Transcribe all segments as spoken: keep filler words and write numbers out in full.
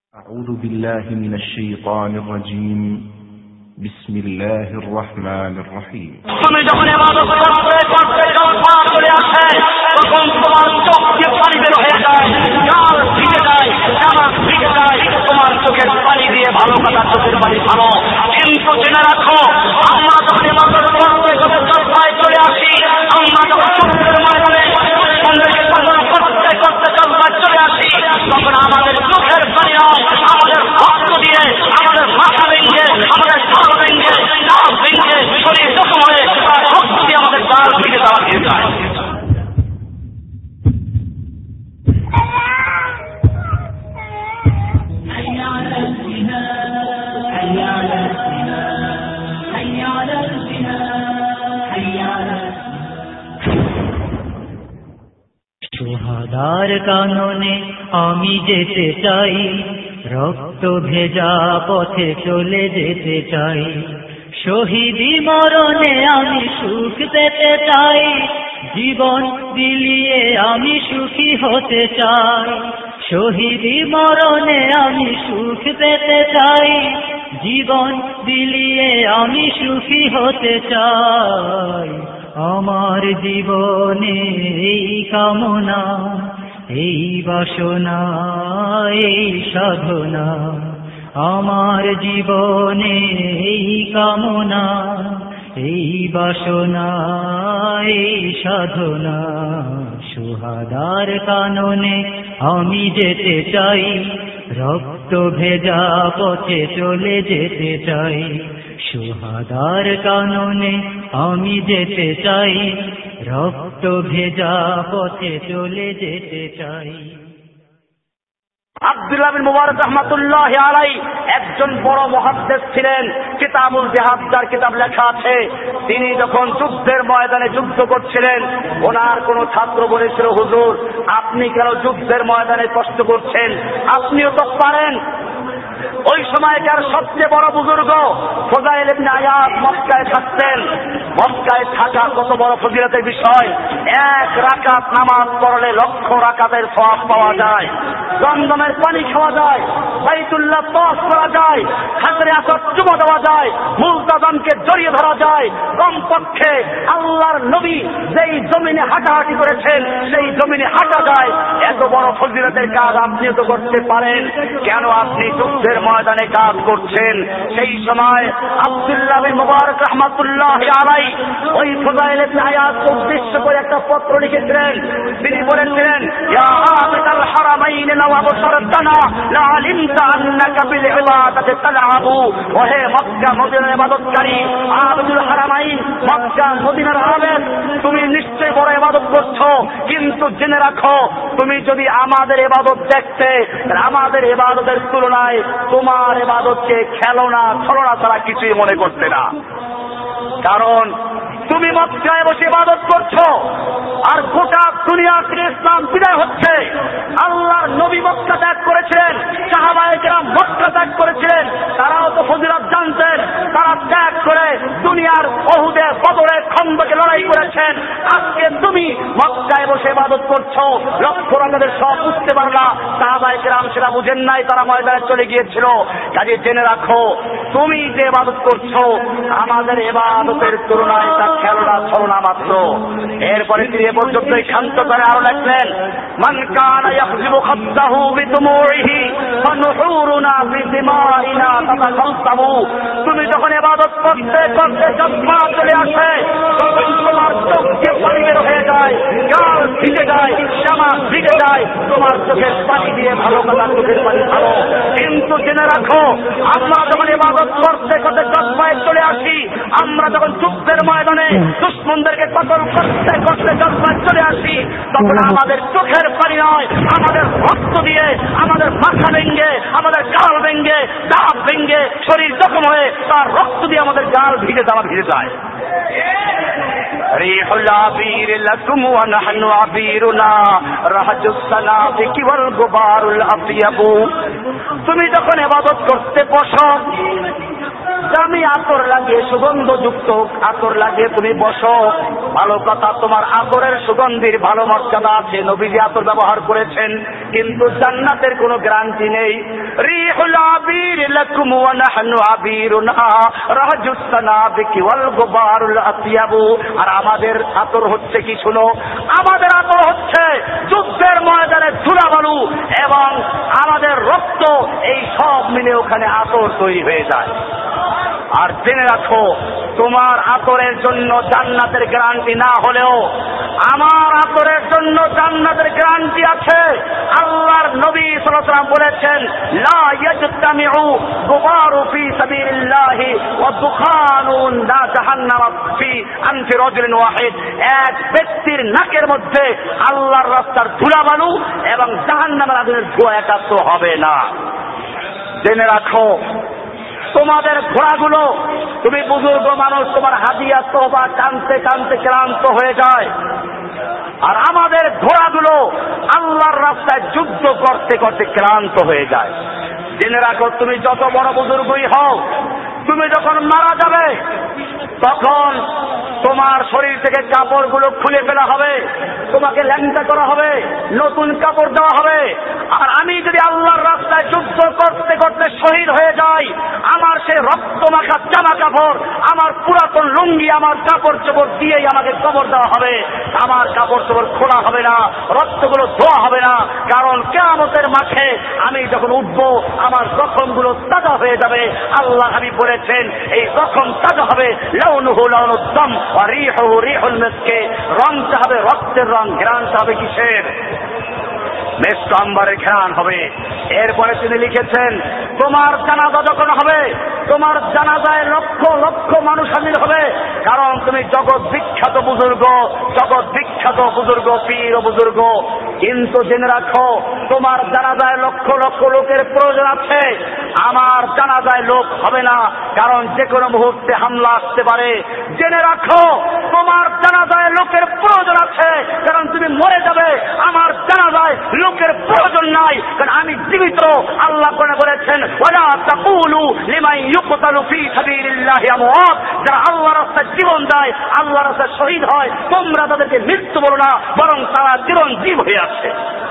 أعوذ بالله من الشيطان الرجيم بسم الله الرحمن الرحيم তুমি যখন ইবাদত করতে করতে যখন পাপ চলে আসে তখন তোমার চোখ দিয়ে পানি বের হয়ে যায়, গাল ভিজে যায়, জামা ভিজে যায়, তোমার চোখের পানি দিয়ে ভালো কথা চোখের পানি ভালো। কিন্তু জেনে রাখো, আমরা যখন ইবাদত করতে করতে চর্চায় চলে আসি, আমরা যখন চোখের ময়দানে সন্দেহকে পালন করতে করতে চর্চায় চলে আসি, তখন আমাদের চোখের পানি নয়, আমাদের রক্ত দিয়ে আমাদের মাথা ভেঙে, আমাদের ঘর ভেঙে, নাক ভেঙে, শরীর জখম হয়ে তার রক্ত দিয়ে আমাদের গাল ভিজে দেওয়া দিয়ে যায়। সুহাদার কাননে আমি যেতে চাই, রক্ত ভেজা পথে চলে যেতে চাই, শহীদি মরণে আমি সুখ পেতে চাই, জীবন বিলিয়ে আমি সুখী হতে চাই, শহীদি মরণে আমি সুখ পেতে চাই, জীবন বিলিয়ে আমি সুখী হতে চাই। আমার জীবনে এই কামনা, এই বাসনা, এই সাধনা, আমার জীবনে এই কামনা, এই বাসনা, এই সাধনা, সুহাদার কাননে আমি যেতে চাই, রক্ত ভেজা পথে চলে যেতে চাই, সুহাদার কাননে আমি যেতে চাই, রক্ত ভেজা পথে চলে যেতে চাই। আব্দুল্লাহ বিন মুবারক রাহমাতুল্লাহি আলাইহি একজন বড় মুহাদ্দিস ছিলেন। কিতাবুল জিহাদ যার কিতাব লেখা আছে, তিনি যখন যুদ্ধের ময়দানে যুদ্ধ করছিলেন, ওনার কোন ছাত্র বলেছিল, হুজুর আপনি কেন যুদ্ধের ময়দানে কষ্ট করছেন, আপনিও তো পারেন। ওই সময়কার সবচেয়ে বড় বুজুর্গ ফুযাইল ইবনে আয়াদ মক্কায় থাকতেন। মক্কায় থাকা কত বড় ফজিলতের বিষয়, এক রাকাত নামাজ পড়লে লক্ষ রাকাতের সওয়াব পাওয়া যায়, জমজমের পানি খাওয়া যায়, বাইতুল্লাহ তওয়াফ করা যায়, হাজরে আসওয়াদ চুমা দেওয়া যায়, মুলতাজামকে জড়িয়ে ধরা যায়। কমপক্ষে আল্লাহর নবী যেই জমিনে হাঁটাহাঁটি করেছেন সেই জমিনে হাঁটা যায়। এত বড় ফজিলতের কাজ আপনিও তো করতে পারেন, কেন আপনি যুদ্ধের ময়দানে কাজ করছেন? সেই সময় আব্দুল্লাহ বিন মুবারক রাহমাতুল্লাহি আলাইহি ওই ফুযাইল ইবনে আয়াদকে উদ্দেশ্য করে একটা পত্র লিখেছিলেন। তিনি বলেছিলেন, ইয়া আবিদাল হারামাইন লাও আবসারতানা লা আলিমতা আন্নাকা বিল ইবাদাতি তালআবু। ওহে মক্কা মদিনার ইবাদতকারী আবিদুল হারামাইন, মক্কা মদিনার আবেদ, তুমি নিশ্চয়ই বড় ইবাদত করছো, কিন্তু জেনে রাখো তুমি যদি আমাদের ইবাদত দেখতে, আমাদের ইবাদতের তুলনায় তোমার ইবাদতকে খেলনা ছলনা ছাড়া কিছুই মনে করতে না। কারণ তুমি মক্কায় বসে ইবাদত করছো, আর গোটা দুনিয়া থেকে ইসলাম বিদায় হচ্ছে। আল্লাহর নবী মক্কা ত্যাগ করেছিলেন, সাহাবায়ে কেরাম মক্কা ত্যাগ করেছিলেন, তারাও তো ফজিলত জানতেন, তারা ত্যাগ করে দুনিয়ার উহুদে, বদরে, খন্দকে লড়াই করেছেন। আজকে তুমি মক্কায় বসে ইবাদত করছো, লক্ষ রাকাতের সব বুঝতে পারলা, সাহাবায়ে কেরাম সেটা বুঝেন নাই, তারা ময়দানে চলে গিয়েছিল। কাজে জেনে রাখো, তুমি যে ইবাদত করছো আমাদের ইবাদতের তুলনায় তা খেলনা ছলনা মাত্র। এরপরে তিনি এ পর্যন্ত শান্ত করে আরো লিখলেন, মান কানা ইয়াহজিবু খাদ্দাহু বিদুমুইহি ফানুহুরুনা বিদিমাইনা তাতাকাল্লামু। তুমি যখন ইবাদত করতে করতে জজ্বা চলে আসে, তখন তোমার চোখ দিয়ে পানি বের হয়ে যায়, গাল ভিজে যায়, জামা ভিজে যায়, তোমার চোখের পানি দিয়ে ভালো কথা চোখের পানি ভালো। কিন্তু জেনে রাখো, আমরা যখন ইবাদত করতে করতে জজ্বায় চলে আসি, আমরা যখন যুদ্ধের ময়দানে দুশমনদেরকে কতল করতে করতে জজ্বায় চলে আসি, তখন আমাদের চোখের পানি নয়, আমাদের রক্ত দিয়ে আমাদের মাথা ভেঙ্গে, আমাদের গাল ভেঙ্গে, দাঁত ভেঙ্গে, শরীর জখম হয়ে তার রক্ত দিয়ে আমাদের গাল ভিজে জামা ভিজে যায়। রিহুল আবির লাকুম ওয়া নাহনু আবিরুনা রাহাজুস সানাফিকি ওয়াল গুবারুল আফিয়াবু। তুমি যখন ইবাদত করতে বসো, দামি আতর লাগিয়ে সুগন্ধযুক্ত আতর লাগিয়ে তুমি বসো, ভালো কথা, তোমার আতরের সুগন্ধির ভালো মর্যাদা আছে, নবীজি আতর ব্যবহার করেছেন, কিন্তু জান্নাতের কোনো গ্যারান্টি নেই। রিহুল আবির লাকুম ওয়া নাহনু আবিরুনা রাহজুস সানাবিকি ওয়াল গুবারুল আতিয়াবু। আর আমাদের আতর হচ্ছে কি শুনো, আমাদের আতর হচ্ছে যুদ্ধের ময়দানে ধুলাবালু এবং আমাদের রক্ত, এই সব মিলে ওখানে আতর তৈরি হয়ে যায়। আর জেনে রাখো, তোমার আতরের জন্য জান্নাতের গ্যারান্টি না হলেও আমার আতরের জন্য জান্নাতের গ্যারান্টি আছে। আল্লাহর নবী সাল্লাল্লাহু আলাইহি ওয়াসাল্লাম বলেছেন, লা ইয়াজতামিউ গুবারু ফি সাবিলিল্লাহি ওয়া দুখানুন লা জাহান্নাম ফি আনফি রাজুলিন ওয়াহিদ। এক ব্যক্তির নাকের মধ্যে আল্লাহর রাস্তার ধুলাবালু এবং জাহান্নামের আগুনের ধোঁয়া একাত্র হবে না। জেনে রাখো, তোমাদের ঘোড়াগুলো, তুমি বুজুর্গ মানুষ, তোমার হাদিয়া তোবা কানতে কানতে ক্লান্ত হয়ে যায়, আর আমাদের ঘোড়াগুলো আল্লাহর রাস্তায় যুদ্ধ করতে করতে ক্লান্ত হয়ে যায়। জেনে রাখো, তুমি যত বড় বুজুর্গই হও, তুমি যখন মারা যাবে তখন তোমার শরীর থেকে কাপড়গুলো খুলে ফেলা হবে, তোমাকে ল্যাংটা করা হবে, নতুন কাপড় দেওয়া হবে। আর আমি যদি আল্লাহর রাস্তায় যুদ্ধ করতে করতে শহীদ হয়ে যাই, আমার সেই রক্ত মাখা জামা কাপড়, আমার পুরাতন লুঙ্গি, আমার কাপড় চোপড় দিয়েই আমাকে কবর দেওয়া হবে। আমার কাপড় চোপড় খোলা হবে না, রক্তগুলো ধোয়া হবে না, কারণ কিয়ামতের মাঠে আমি যখন উঠবো আমার জখমগুলো তাজা হয়ে যাবে। আল্লাহ হাবিব বলেছেন, এই জখম তাজা হবে, লাউনুহু লাউনুদ দাম ওয়া রিহুহু রিহুল মিসকে, রংটা হবে রক্তের রং, ঘ্রাণটা হবে কিসের? মেসক আম্বারের ঘ্রাণ হবে। এরপরে তিনি লিখেছেন, তোমার জানাজা যখন হবে, তোমার জানাজায় লক্ষ লক্ষ মানুষ শামিল হবে, কারণ তুমি জগৎ বিখ্যাত বুজুর্গ, জগৎ বিখ্যাত বুজুর্গ, পীর ও বুজুর্গ। কিন্তু জেনে রাখো, তোমার জানাজায় লক্ষ লক্ষ লোকের প্রয়োজন আছে, আমার জানাজায় লোক হবে না, কারণ যে কোনো মুহূর্তে হামলা আসতে পারে। জেনে রাখো, তোমার জানাজায় লোকের প্রয়োজন আছে, কারণ তুমি মরে যাবে, আমার জানাজায় লোকের প্রয়োজন নাই, কারণ আমি জীবিত। আল্লাহ কোরআনে বলেছেন, ওয়ালা তাকুলু লিমান ইউকতালু ফি সাবিলিল্লাহি আমওয়াত, যারা আল্লাহর রাস্তায় জীবন দেয়, আল্লাহর রাস্তায় শহীদ হয়, তোমরা তাদেরকে মৃত্যু বলো না, বরং তারা চিরঞ্জীব হয়ে আছে।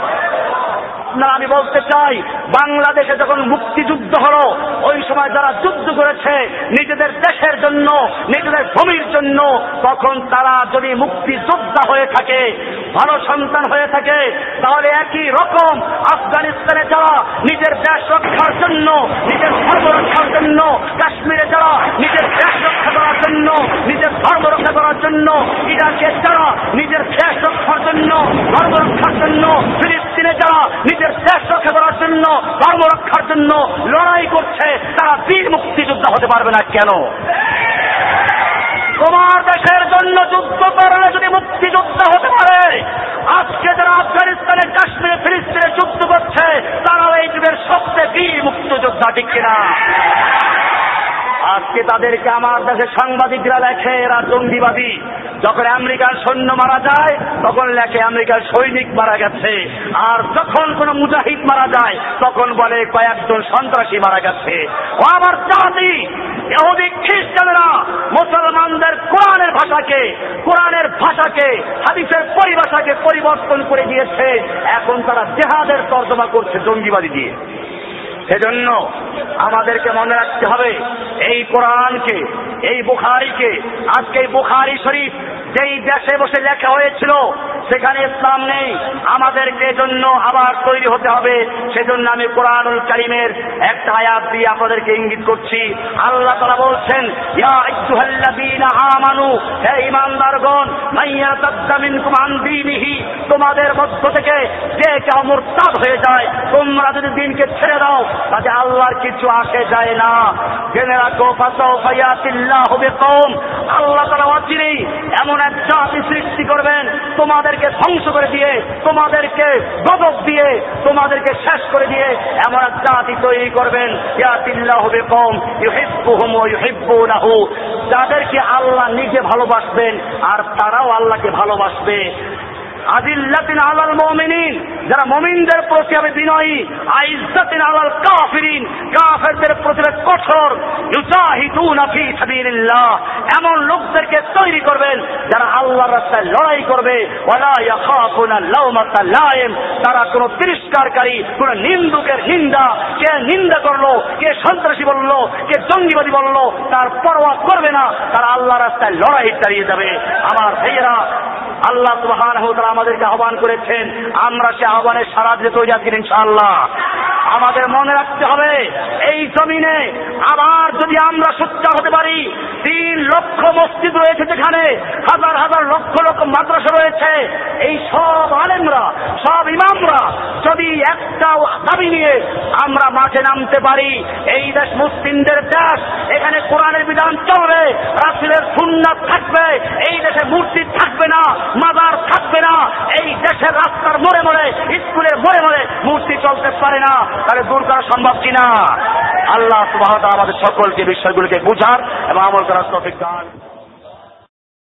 না, আমি বলতে চাই, বাংলাদেশে যখন মুক্তিযুদ্ধ হলো, ওই সময় যারা যুদ্ধ করেছে নিজেদের দেশের জন্য, নিজেদের ভূমির জন্য, তখন তারা যদি মুক্তিযোদ্ধা হয়ে থাকে, ভালো সন্তান হয়ে থাকে, তাহলে একই রকম আফগানিস্তানে যারা নিজের দেশ রক্ষার জন্য, নিজের ধর্ম রক্ষার জন্য, কাশ্মীরে যারা নিজের দেশ রক্ষা করার জন্য, নিজের ধর্ম রক্ষা করার জন্য, ইরাকে যারা নিজের দেশ রক্ষার জন্য, ধর্ম রক্ষার জন্য, ফিলিস্তিনে যারা নিজের দেশ রক্ষা করার জন্য, ধর্ম রক্ষার জন্য লড়াই করছে, তারা বীর মুক্তিযোদ্ধা হতে পারবে না কেন? তোমার দেশের জন্য যুদ্ধ করলে যদি মুক্তিযোদ্ধা হতে পারে, আজকে যারা আফগানিস্তানে, কাশ্মীরে, ফিলিস্তিনে যুদ্ধ করছে, তারাও এই যুগের সবচেয়ে বীর মুক্তিযোদ্ধা, ঠিক কিনা? আজকে তাদেরকে আমার দেশের সাংবাদিকরা লেখে এরা জঙ্গিবাদী। যখন আমেরিকার সৈন্য মারা যায় তখন লেখে আমেরিকার সৈনিক মারা গেছে, আর যখন কোন মুজাহিদ মারা যায় তখন বলে কয়েকজন সন্ত্রাসী মারা গেছে। ও আমার জাতি, ইহুদি খ্রিস্টানরা মুসলমানদের কোরআনের ভাষাকে, কোরআনের ভাষাকে, হাদিসের পরিভাষাকে পরিবর্তন করে দিয়েছে। এখন তারা জিহাদের তর্জমা করছে জঙ্গিবাদী দিয়ে। সেজন্য আমাদেরকে মনে রাখতে হবে, এই কোরআনকে, এই বুখারীকে, আজকে এই বুখারী শরীফ যেই দেশে বসে লেখা হয়েছিল সেখানে ইসলাম নেই, আমাদেরকে এজন্য আবার তৈরি হতে হবে। সেজন্য আমি কোরআনুল কারীমের একটা আয়াত দিয়ে আপনাদেরকে ইঙ্গিত করছি। আল্লাহ তাআলা বলছেন, ইয়া আইয়ুহাল্লাযীনা আমানু, হে ঈমানদারগণ, মাইয়াতাদ্দা মিনকুম আন দীনিহি, তোমাদের মধ্য থেকে যে কেউ মুরতাদ হয়ে যায়, তোমরা যদি দ্বীনকে ছেড়ে দাও তাতে আল্লাহর কিছু আসে যায় না। জেনে রাখো, ফাসাউফা ইয়াতিল্লাহু বিকওম, আল্লাহ তাআলা অচিরেই এমন এক জাতি সৃষ্টি করবেন, তোমাদেরকে ধ্বংস করে দিয়ে, তোমাদেরকে গজব দিয়ে, তোমাদেরকে শেষ করে দিয়ে এমন এক জাতি তৈরি করবেন, ইয়াতিল্লাহু বিকওম ইউহিব্বুহুম ওয়া ইউহিব্বুনাহু, যাদেরকে আল্লাহ নিজে ভালোবাসবেন আর তারাও আল্লাহকে ভালোবাসবে। আযিল্লাতিন আলাল মুমিনিন, যারা মুমিনদের প্রতি হবে বিনয়ী, আইজ্জাতিন আলাল কাফিরিন, কাফেরদের প্রতি কঠোর। ইউজাহিদুনা ফী সাবিলিল্লাহ, এমন লোকদেরকে তৈরি করবেন যারা আল্লাহর রাস্তায় লড়াই করবে। ওয়ালা ইয়াখাফুনা লাওমাতা লাইম, তারা কোনো তিরস্কারকারী, কোনো নিন্দুকের নিন্দা, কে নিন্দা করলো, কে সন্ত্রাসী বললো, কে জঙ্গিবাদী বললো, তার পরোয়া করবে না, তারা আল্লাহর রাস্তায় লড়াই চালিয়ে যাবে। আমার ভাইয়েরা, আল্লাহ সুবহানাহু ওয়া তাআলা আমাদেরকে আহ্বান করেছেন, আমরা সে আহ্বানের সাড়া দিতে তৈরি আছি ইনশাআল্লাহ। আমাদের মনে রাখতে হবে, এই জমিনে আবার যদি আমরা সোচ্চার হতে পারি, তিন লক্ষ মসজিদ রয়েছে যেখানে, হাজার হাজার লক্ষ লক্ষ মাদ্রাসা রয়েছে, এই সব আলেমরা, সব ইমামরা যদি একটা দাবি নিয়ে আমরা মাঠে নামতে পারি, এই দেশ মুসলিমদের দেশ, এখানে কোরআনের বিধান চলবে, রাসূলের সুন্নাত থাকবে, এই দেশে মূর্তি থাকবে না, মাজার থাকবে না, এই দেশের রাস্তার মোড়ে মোড়ে, স্কুলের মোড়ে মোড়ে মূর্তি চলতে পারে না, তাহলে দূর করা সম্ভব কিনা? আল্লাহ সুবহানাহু ওয়া তাআলা আমাদের সকলকে বিষয়গুলোকে বুঝার এবং আমল করার তৌফিক দান।